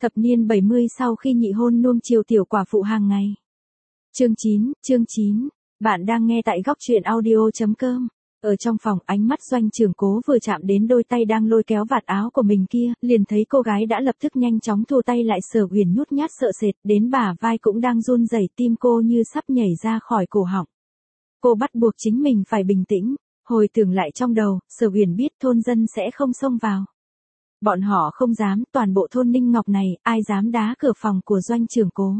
Thập niên 70 sau khi nhị hôn nuông chiều tiểu quả phụ hàng ngày. Chương 9, bạn đang nghe tại góc truyện audio.com. Ở trong phòng, ánh mắt Doanh Trường Cố vừa chạm đến đôi tay đang lôi kéo vạt áo của mình kia, liền thấy cô gái đã lập tức nhanh chóng thu tay lại. Sở Uyển nhút nhát sợ sệt, đến bả vai cũng đang run rẩy, tim cô như sắp nhảy ra khỏi cổ họng. Cô bắt buộc chính mình phải bình tĩnh, hồi tưởng lại trong đầu, Sở Uyển biết thôn dân sẽ không xông vào. Bọn họ không dám, toàn bộ thôn Ninh Ngọc này, ai dám đá cửa phòng của Doanh Trường Cố.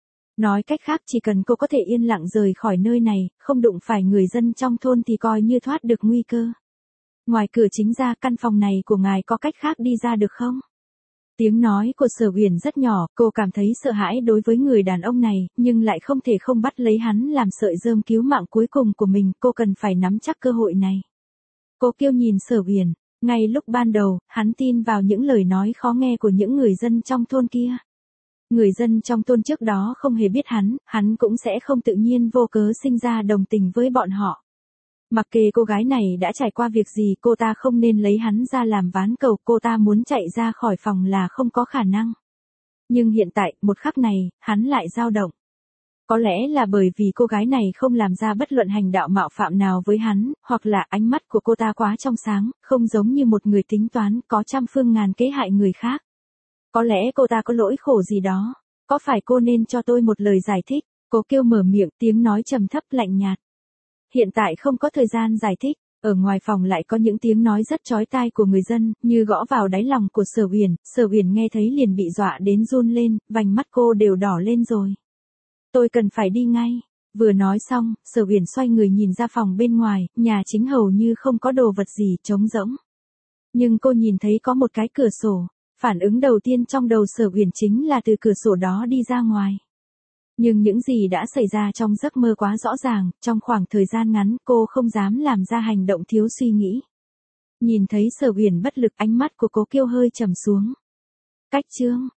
Nói cách khác, chỉ cần cô có thể yên lặng rời khỏi nơi này, không đụng phải người dân trong thôn thì coi như thoát được nguy cơ. Ngoài cửa chính ra, căn phòng này của ngài có cách khác đi ra được không? Tiếng nói của Sở Uyển rất nhỏ, cô cảm thấy sợ hãi đối với người đàn ông này, nhưng lại không thể không bắt lấy hắn làm sợi rơm cứu mạng cuối cùng của mình, cô cần phải nắm chắc cơ hội này. Cô Kiêu nhìn Sở Uyển, ngay lúc ban đầu, hắn tin vào những lời nói khó nghe của những người dân trong thôn kia. Người dân trong thôn trước đó không hề biết hắn cũng sẽ không tự nhiên vô cớ sinh ra đồng tình với bọn họ. Mặc kệ cô gái này đã trải qua việc gì, cô ta không nên lấy hắn ra làm ván cầu, cô ta muốn chạy ra khỏi phòng là không có khả năng. Nhưng hiện tại, một khắc này, hắn lại dao động. Có lẽ là bởi vì cô gái này không làm ra bất luận hành động mạo phạm nào với hắn, hoặc là ánh mắt của cô ta quá trong sáng, không giống như một người tính toán, có trăm phương ngàn kế hại người khác. Có lẽ cô ta có lỗi khổ gì đó, có phải cô nên cho tôi một lời giải thích? Cô Kiêu mở miệng, tiếng nói trầm thấp lạnh nhạt. Hiện tại không có thời gian giải thích, ở ngoài phòng lại có những tiếng nói rất chói tai của người dân, như gõ vào đáy lòng của Sở Uyển nghe thấy liền bị dọa đến run lên, vành mắt cô đều đỏ lên rồi. Tôi cần phải đi ngay. Vừa nói xong, Sở Uyển xoay người nhìn ra phòng bên ngoài, nhà chính hầu như không có đồ vật gì, trống rỗng. Nhưng cô nhìn thấy có một cái cửa sổ. Phản ứng đầu tiên trong đầu Sở Uyển chính là từ cửa sổ đó đi ra ngoài. Nhưng những gì đã xảy ra trong giấc mơ quá rõ ràng, trong khoảng thời gian ngắn cô không dám làm ra hành động thiếu suy nghĩ. Nhìn thấy Sở Uyển bất lực, ánh mắt của cô Kiêu hơi trầm xuống. Cách chương